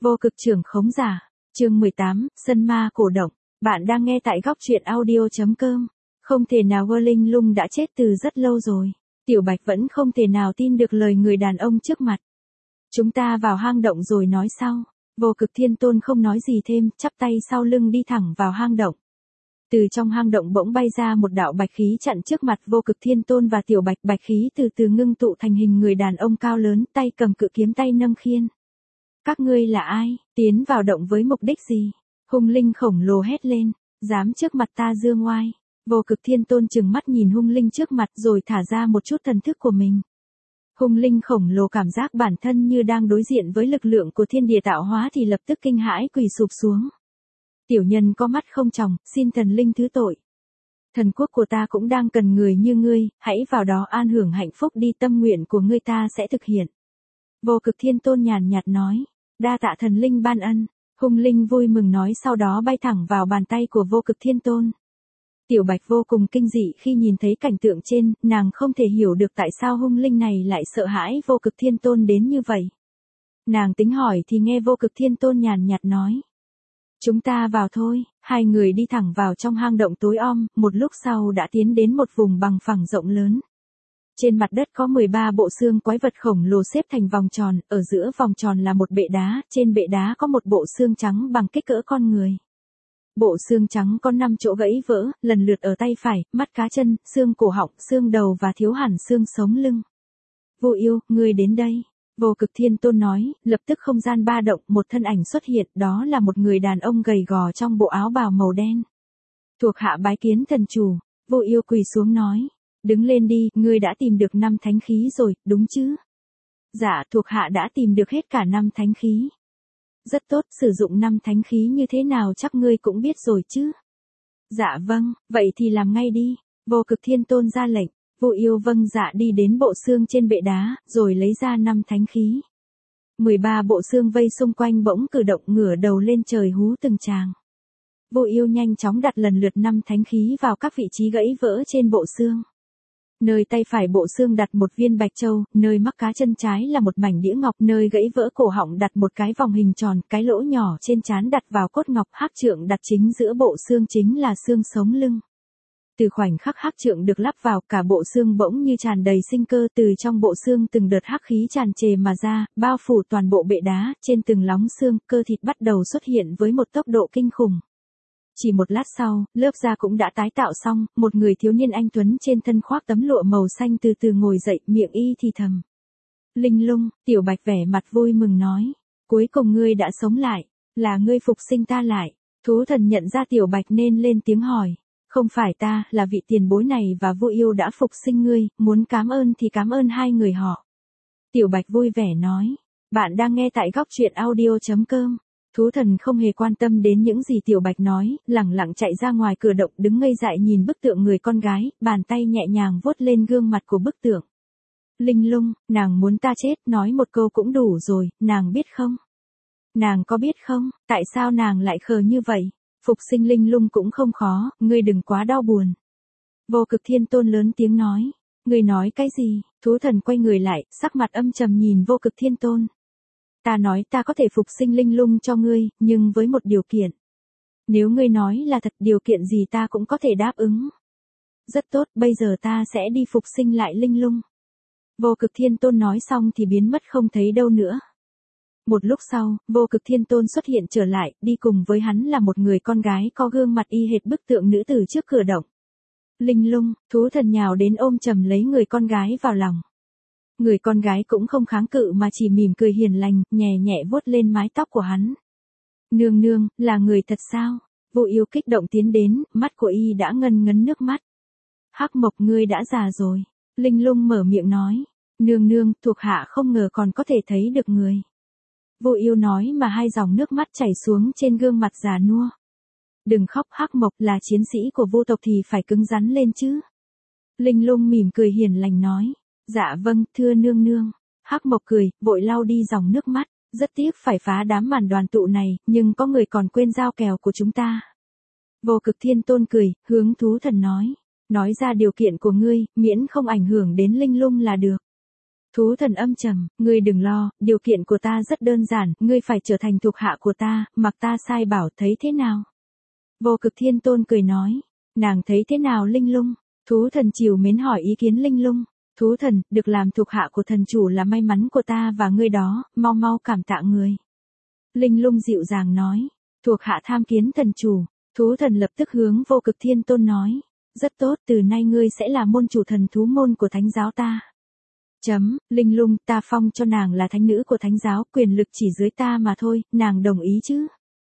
Vô cực trưởng khống giả. Chương 18, Sân ma cổ động. Bạn đang nghe tại góc truyện audio.com. Không thể nào, Linh Lung đã chết từ rất lâu rồi. Tiểu Bạch vẫn không thể nào tin được lời người đàn ông trước mặt. Chúng ta vào hang động rồi nói sau. Vô cực thiên tôn không nói gì thêm, chắp tay sau lưng đi thẳng vào hang động. Từ trong hang động bỗng bay ra một đạo bạch khí chặn trước mặt vô cực thiên tôn và Tiểu Bạch. Bạch khí từ từ ngưng tụ thành hình người đàn ông cao lớn, tay cầm cự kiếm, tay nâng khiên. Các ngươi là ai, tiến vào động với mục đích gì? Hung linh khổng lồ hét lên, dám trước mặt ta dương oai. Vô cực thiên tôn trừng mắt nhìn hung linh trước mặt rồi thả ra một chút thần thức của mình. Hung linh khổng lồ cảm giác bản thân như đang đối diện với lực lượng của thiên địa tạo hóa thì lập tức kinh hãi quỳ sụp xuống. Tiểu nhân có mắt không tròng, xin thần linh thứ tội. Thần quốc của ta cũng đang cần người như ngươi, hãy vào đó an hưởng hạnh phúc đi, tâm nguyện của ngươi ta sẽ thực hiện. Vô cực thiên tôn nhàn nhạt nói, đa tạ thần linh ban ân. Hung linh vui mừng nói, sau đó bay thẳng vào bàn tay của vô cực thiên tôn. Tiểu Bạch vô cùng kinh dị khi nhìn thấy cảnh tượng trên, nàng không thể hiểu được tại sao hung linh này lại sợ hãi vô cực thiên tôn đến như vậy. Nàng tính hỏi thì nghe vô cực thiên tôn nhàn nhạt nói. Chúng ta vào thôi. Hai người đi thẳng vào trong hang động tối om, một lúc sau đã tiến đến một vùng bằng phẳng rộng lớn. Trên mặt đất có 13 bộ xương quái vật khổng lồ xếp thành vòng tròn, ở giữa vòng tròn là một bệ đá, trên bệ đá có một bộ xương trắng bằng kích cỡ con người. Bộ xương trắng có 5 chỗ gãy vỡ, lần lượt ở tay phải, mắt cá chân, xương cổ họng, xương đầu và thiếu hẳn xương sống lưng. Vô Yêu, ngươi đến đây. Vô cực thiên tôn nói, lập tức không gian ba động, một thân ảnh xuất hiện, đó là một người đàn ông gầy gò trong bộ áo bào màu đen. Thuộc hạ bái kiến thần chủ. Vô Yêu quỳ xuống nói. Đứng lên đi, ngươi đã tìm được 5 thánh khí rồi, đúng chứ? Dạ, thuộc hạ đã tìm được hết cả 5 thánh khí. Rất tốt, sử dụng 5 thánh khí như thế nào chắc ngươi cũng biết rồi chứ? Dạ vâng, vậy thì làm ngay đi. Vô cực thiên tôn ra lệnh. Vô Yêu vâng dạ đi đến bộ xương trên bệ đá, rồi lấy ra 5 thánh khí. 13 bộ xương vây xung quanh bỗng cử động, ngửa đầu lên trời hú từng tràng. Vô Yêu nhanh chóng đặt lần lượt 5 thánh khí vào các vị trí gãy vỡ trên bộ xương. Nơi tay phải bộ xương đặt một viên bạch châu, nơi mắc cá chân trái là một mảnh đĩa ngọc, nơi gãy vỡ cổ họng đặt một cái vòng hình tròn, cái lỗ nhỏ trên trán đặt vào cốt ngọc, hắc trượng đặt chính giữa bộ xương chính là xương sống lưng. Từ khoảnh khắc hắc trượng được lắp vào, cả bộ xương bỗng như tràn đầy sinh cơ, từ trong bộ xương từng đợt hắc khí tràn trề mà ra, bao phủ toàn bộ bệ đá, trên từng lóng xương, cơ thịt bắt đầu xuất hiện với một tốc độ kinh khủng. Chỉ một lát sau, lớp da cũng đã tái tạo xong, một người thiếu niên anh tuấn trên thân khoác tấm lụa màu xanh từ từ ngồi dậy, miệng y thì thầm. Linh Lung. Tiểu Bạch vẻ mặt vui mừng nói. Cuối cùng ngươi đã sống lại, là ngươi phục sinh ta lại. Thú thần nhận ra Tiểu Bạch nên lên tiếng hỏi. Không phải ta, là vị tiền bối này và Vô Yêu đã phục sinh ngươi, muốn cảm ơn thì cảm ơn hai người họ. Tiểu Bạch vui vẻ nói. Bạn đang nghe tại góc truyện audio.com. Thú thần không hề quan tâm đến những gì Tiểu Bạch nói, lẳng lặng chạy ra ngoài cửa động, đứng ngây dại nhìn bức tượng người con gái, bàn tay nhẹ nhàng vuốt lên gương mặt của bức tượng. Linh Lung, nàng muốn ta chết, nói một câu cũng đủ rồi, nàng biết không? Nàng có biết không, tại sao nàng lại khờ như vậy? Phục sinh Linh Lung cũng không khó, ngươi đừng quá đau buồn. Vô cực thiên tôn lớn tiếng nói. Ngươi nói cái gì? Thú thần quay người lại, sắc mặt âm trầm nhìn vô cực thiên tôn. Ta nói ta có thể phục sinh Linh Lung cho ngươi, nhưng với một điều kiện. Nếu ngươi nói là thật, điều kiện gì ta cũng có thể đáp ứng. Rất tốt, bây giờ ta sẽ đi phục sinh lại Linh Lung. Vô cực thiên tôn nói xong thì biến mất không thấy đâu nữa. Một lúc sau, vô cực thiên tôn xuất hiện trở lại, đi cùng với hắn là một người con gái có gương mặt y hệt bức tượng nữ tử trước cửa động. Linh Lung. Thú thần nhào đến ôm chầm lấy người con gái vào lòng. Người con gái cũng không kháng cự mà chỉ mỉm cười hiền lành, nhẹ nhẹ vuốt lên mái tóc của hắn. Nương nương, là người thật sao? Vô Yêu kích động tiến đến, mắt của y đã ngân ngấn nước mắt. Hắc Mộc, ngươi đã già rồi. Linh Lung mở miệng nói. Nương nương, thuộc hạ không ngờ còn có thể thấy được người. Vô Yêu nói mà hai dòng nước mắt chảy xuống trên gương mặt già nua. Đừng khóc, Hắc Mộc, là chiến sĩ của vô tộc thì phải cứng rắn lên chứ. Linh Lung mỉm cười hiền lành nói. Dạ vâng, thưa nương nương. Hắc Mộc cười, vội lau đi dòng nước mắt. Rất tiếc phải phá đám màn đoàn tụ này, nhưng có người còn quên dao kèo của chúng ta. Vô cực thiên tôn cười, hướng thú thần nói. Nói ra điều kiện của ngươi, miễn không ảnh hưởng đến Linh Lung là được. Thú thần âm trầm, ngươi đừng lo, điều kiện của ta rất đơn giản, ngươi phải trở thành thuộc hạ của ta, mặc ta sai bảo, thấy thế nào? Vô Cực Thiên Tôn cười nói, nàng thấy thế nào Linh Lung? Thú thần trìu mến hỏi ý kiến Linh Lung. Thú thần, được làm thuộc hạ của thần chủ là may mắn của ta và ngươi đó, mau mau cảm tạ người. Linh Lung dịu dàng nói, thuộc hạ tham kiến thần chủ. Thú thần lập tức hướng Vô Cực Thiên Tôn nói, rất tốt, từ nay ngươi sẽ là môn chủ thần thú môn của thánh giáo ta. Linh Lung, ta phong cho nàng là thánh nữ của thánh giáo, quyền lực chỉ dưới ta mà thôi, nàng đồng ý chứ?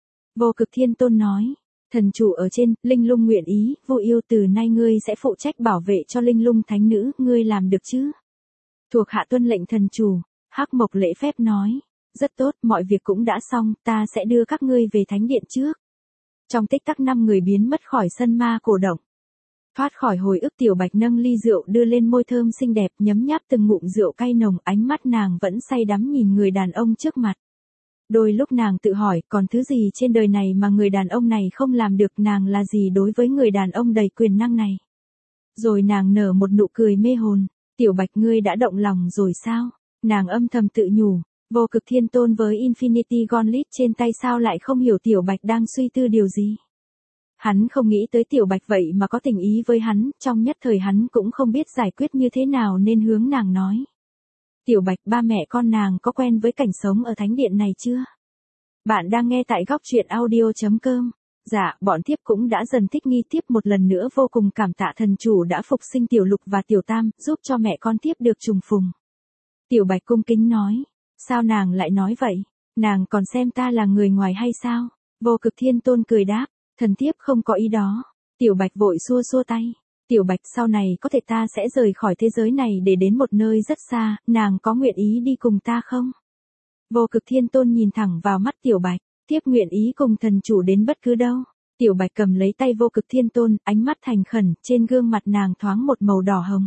Vô Cực Thiên Tôn nói, thần chủ ở trên, Linh Lung nguyện ý, Vô Yêu từ nay ngươi sẽ phụ trách bảo vệ cho Linh Lung thánh nữ, ngươi làm được chứ? Thuộc hạ tuân lệnh thần chủ. Hắc Mộc lễ phép nói, rất tốt, mọi việc cũng đã xong, ta sẽ đưa các ngươi về thánh điện trước. Trong tích tắc 5 người biến mất khỏi sân ma cổ động. Thoát khỏi hồi ức, Tiểu Bạch nâng ly rượu đưa lên môi thơm xinh đẹp, nhấm nháp từng ngụm rượu cay nồng, ánh mắt nàng vẫn say đắm nhìn người đàn ông trước mặt. Đôi lúc nàng tự hỏi, còn thứ gì trên đời này mà người đàn ông này không làm được, nàng là gì đối với người đàn ông đầy quyền năng này? Rồi nàng nở một nụ cười mê hồn, Tiểu Bạch ngươi đã động lòng rồi sao? Nàng âm thầm tự nhủ, Vô Cực Thiên Tôn với Infinity Gauntlet trên tay sao lại không hiểu Tiểu Bạch đang suy tư điều gì? Hắn không nghĩ tới Tiểu Bạch vậy mà có tình ý với hắn, trong nhất thời hắn cũng không biết giải quyết như thế nào nên hướng nàng nói. Tiểu Bạch, ba mẹ con nàng có quen với cảnh sống ở thánh điện này chưa? Bạn đang nghe tại góc truyện audio.com. Dạ, bọn thiếp cũng đã dần thích nghi, tiếp một lần nữa vô cùng cảm tạ thần chủ đã phục sinh Tiểu Lục và Tiểu Tam, giúp cho mẹ con thiếp được trùng phùng. Tiểu Bạch cung kính nói, sao nàng lại nói vậy? Nàng còn xem ta là người ngoài hay sao? Vô Cực Thiên Tôn cười đáp, thần thiếp không có ý đó. Tiểu Bạch vội xua xua tay. Tiểu Bạch, sau này có thể ta sẽ rời khỏi thế giới này để đến một nơi rất xa, nàng có nguyện ý đi cùng ta không? Vô Cực Thiên Tôn nhìn thẳng vào mắt Tiểu Bạch, thiếp nguyện ý cùng thần chủ đến bất cứ đâu. Tiểu Bạch cầm lấy tay Vô Cực Thiên Tôn, ánh mắt thành khẩn, trên gương mặt nàng thoáng một màu đỏ hồng.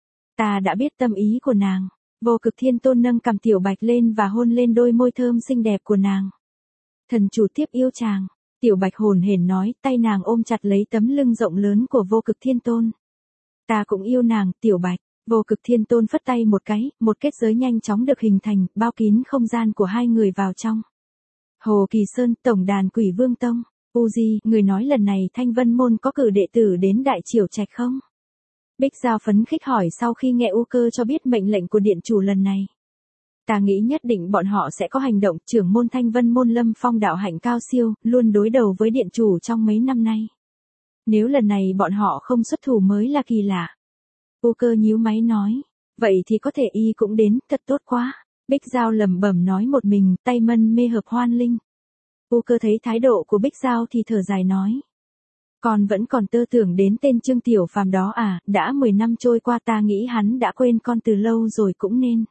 Ta đã biết tâm ý của nàng. Vô Cực Thiên Tôn nâng cằm Tiểu Bạch lên và hôn lên đôi môi thơm xinh đẹp của nàng. Thần chủ tiếp yêu chàng. Tiểu Bạch hồn hển nói, tay nàng ôm chặt lấy tấm lưng rộng lớn của Vô Cực Thiên Tôn. Ta cũng yêu nàng, Tiểu Bạch. Vô Cực Thiên Tôn phất tay một cái, một kết giới nhanh chóng được hình thành, bao kín không gian của hai người vào trong. Hồ Kỳ Sơn, tổng đàn Quỷ Vương Tông. Uzi, người nói lần này Thanh Vân Môn có cử đệ tử đến Đại Triều Trạch không? Bích Giao phấn khích hỏi sau khi nghe U Cơ cho biết mệnh lệnh của điện chủ lần này. Ta nghĩ nhất định bọn họ sẽ có hành động, trưởng môn Thanh Vân Môn Lâm Phong đạo hạnh cao siêu, luôn đối đầu với điện chủ trong mấy năm nay. Nếu lần này bọn họ không xuất thủ mới là kỳ lạ. U Cơ nhíu máy nói, vậy thì có thể y cũng đến, thật tốt quá. Bích Giao lẩm bẩm nói một mình, tay mân mê hợp hoan linh. U Cơ thấy thái độ của Bích Giao thì thở dài nói. Con vẫn còn tơ tưởng đến tên Trương Tiểu Phàm đó à, đã 10 năm trôi qua ta nghĩ hắn đã quên con từ lâu rồi cũng nên.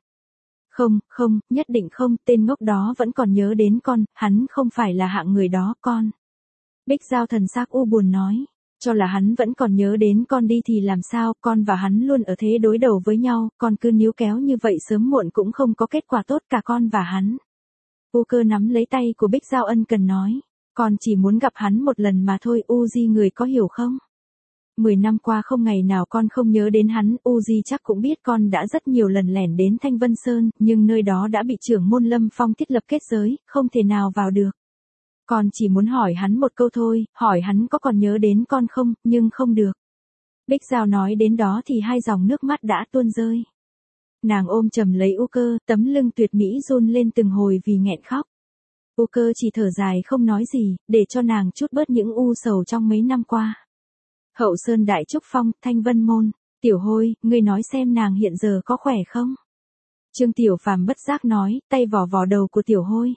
Không, nhất định không, tên ngốc đó vẫn còn nhớ đến con, hắn không phải là hạng người đó, con. Bích Giao thần sắc u buồn nói, cho là hắn vẫn còn nhớ đến con đi thì làm sao, con và hắn luôn ở thế đối đầu với nhau, con cứ níu kéo như vậy sớm muộn cũng không có kết quả tốt cả con và hắn. U Cơ nắm lấy tay của Bích Giao ân cần nói, con chỉ muốn gặp hắn một lần mà thôi, Uzi người có hiểu không? 10 năm qua không ngày nào con không nhớ đến hắn, Uzi chắc cũng biết con đã rất nhiều lần lẻn đến Thanh Vân Sơn, nhưng nơi đó đã bị trưởng môn Lâm Phong thiết lập kết giới, không thể nào vào được. Con chỉ muốn hỏi hắn một câu thôi, hỏi hắn có còn nhớ đến con không, nhưng không được. Bích Giao nói đến đó thì hai dòng nước mắt đã tuôn rơi. Nàng ôm chầm lấy U Cơ, tấm lưng tuyệt mỹ run lên từng hồi vì nghẹn khóc. U Cơ chỉ thở dài không nói gì, để cho nàng chút bớt những u sầu trong mấy năm qua. Hậu Sơn Đại Trúc Phong, Thanh Vân Môn. Tiểu Hôi, ngươi nói xem nàng hiện giờ có khỏe không? Trương Tiểu Phàm bất giác nói, tay vò vò đầu của Tiểu Hôi.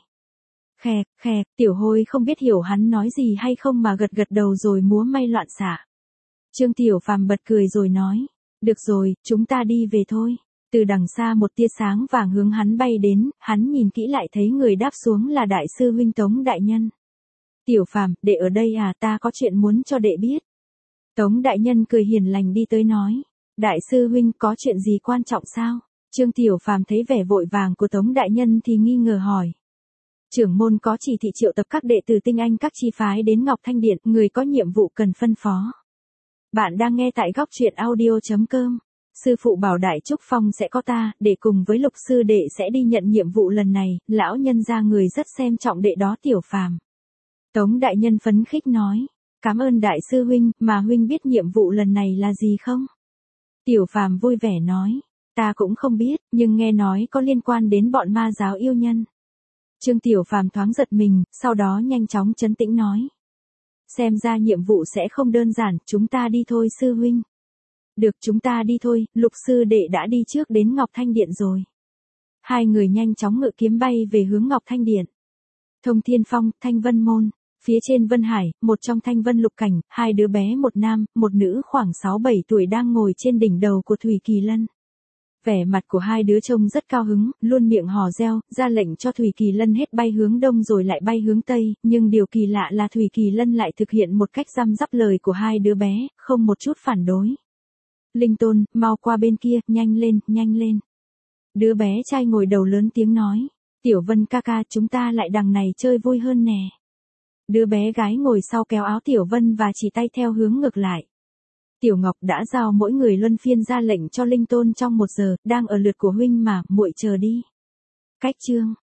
Khè, Tiểu Hôi không biết hiểu hắn nói gì hay không mà gật đầu rồi múa may loạn xạ. Trương Tiểu Phàm bật cười rồi nói, được rồi, chúng ta đi về thôi. Từ đằng xa một tia sáng vàng hướng hắn bay đến, hắn nhìn kỹ lại thấy người đáp xuống là đại sư huynh Tống Đại Nhân. Tiểu Phàm, đệ ở đây à, ta có chuyện muốn cho đệ biết. Tống Đại Nhân cười hiền lành đi tới nói, đại sư huynh có chuyện gì quan trọng sao? Trương Tiểu Phàm thấy vẻ vội vàng của Tống Đại Nhân thì nghi ngờ hỏi. Trưởng môn có chỉ thị triệu tập các đệ tử tinh anh các chi phái đến Ngọc Thanh Điện, người có nhiệm vụ cần phân phó. Bạn đang nghe tại góc truyện audio.com. Sư phụ bảo Đại Trúc Phong sẽ có ta, để cùng với Lục sư đệ sẽ đi nhận nhiệm vụ lần này, lão nhân gia người rất xem trọng đệ đó Tiểu Phàm. Tống đại nhân phấn khích nói, cảm ơn đại sư huynh, mà huynh biết nhiệm vụ lần này là gì không? Tiểu Phàm vui vẻ nói, ta cũng không biết, nhưng nghe nói có liên quan đến bọn ma giáo yêu nhân. Trương Tiểu Phàm thoáng giật mình, sau đó nhanh chóng trấn tĩnh nói. Xem ra nhiệm vụ sẽ không đơn giản, chúng ta đi thôi sư huynh. Được, chúng ta đi thôi, Lục sư đệ đã đi trước đến Ngọc Thanh Điện rồi. Hai người nhanh chóng ngự kiếm bay về hướng Ngọc Thanh Điện. Thông Thiên Phong, Thanh Vân Môn. Phía trên Vân Hải, một trong Thanh Vân Lục Cảnh, hai đứa bé một nam, một nữ khoảng 6-7 tuổi đang ngồi trên đỉnh đầu của Thủy Kỳ Lân. Vẻ mặt của hai đứa trông rất cao hứng, luôn miệng hò reo, ra lệnh cho Thủy Kỳ Lân hết bay hướng đông rồi lại bay hướng tây, nhưng điều kỳ lạ là Thủy Kỳ Lân lại thực hiện một cách răm rắp lời của hai đứa bé, không một chút phản đối. Linh Tôn, mau qua bên kia, nhanh lên, nhanh lên. Đứa bé trai ngồi đầu lớn tiếng nói, Tiểu Vân ca ca, chúng ta lại đằng này chơi vui hơn nè. Đứa bé gái ngồi sau kéo áo Tiểu Vân và chỉ tay theo hướng ngược lại. Tiểu Ngọc đã giao mỗi người luân phiên ra lệnh cho Linh Tôn trong 1 giờ, đang ở lượt của huynh mà, muội chờ đi. Cách chương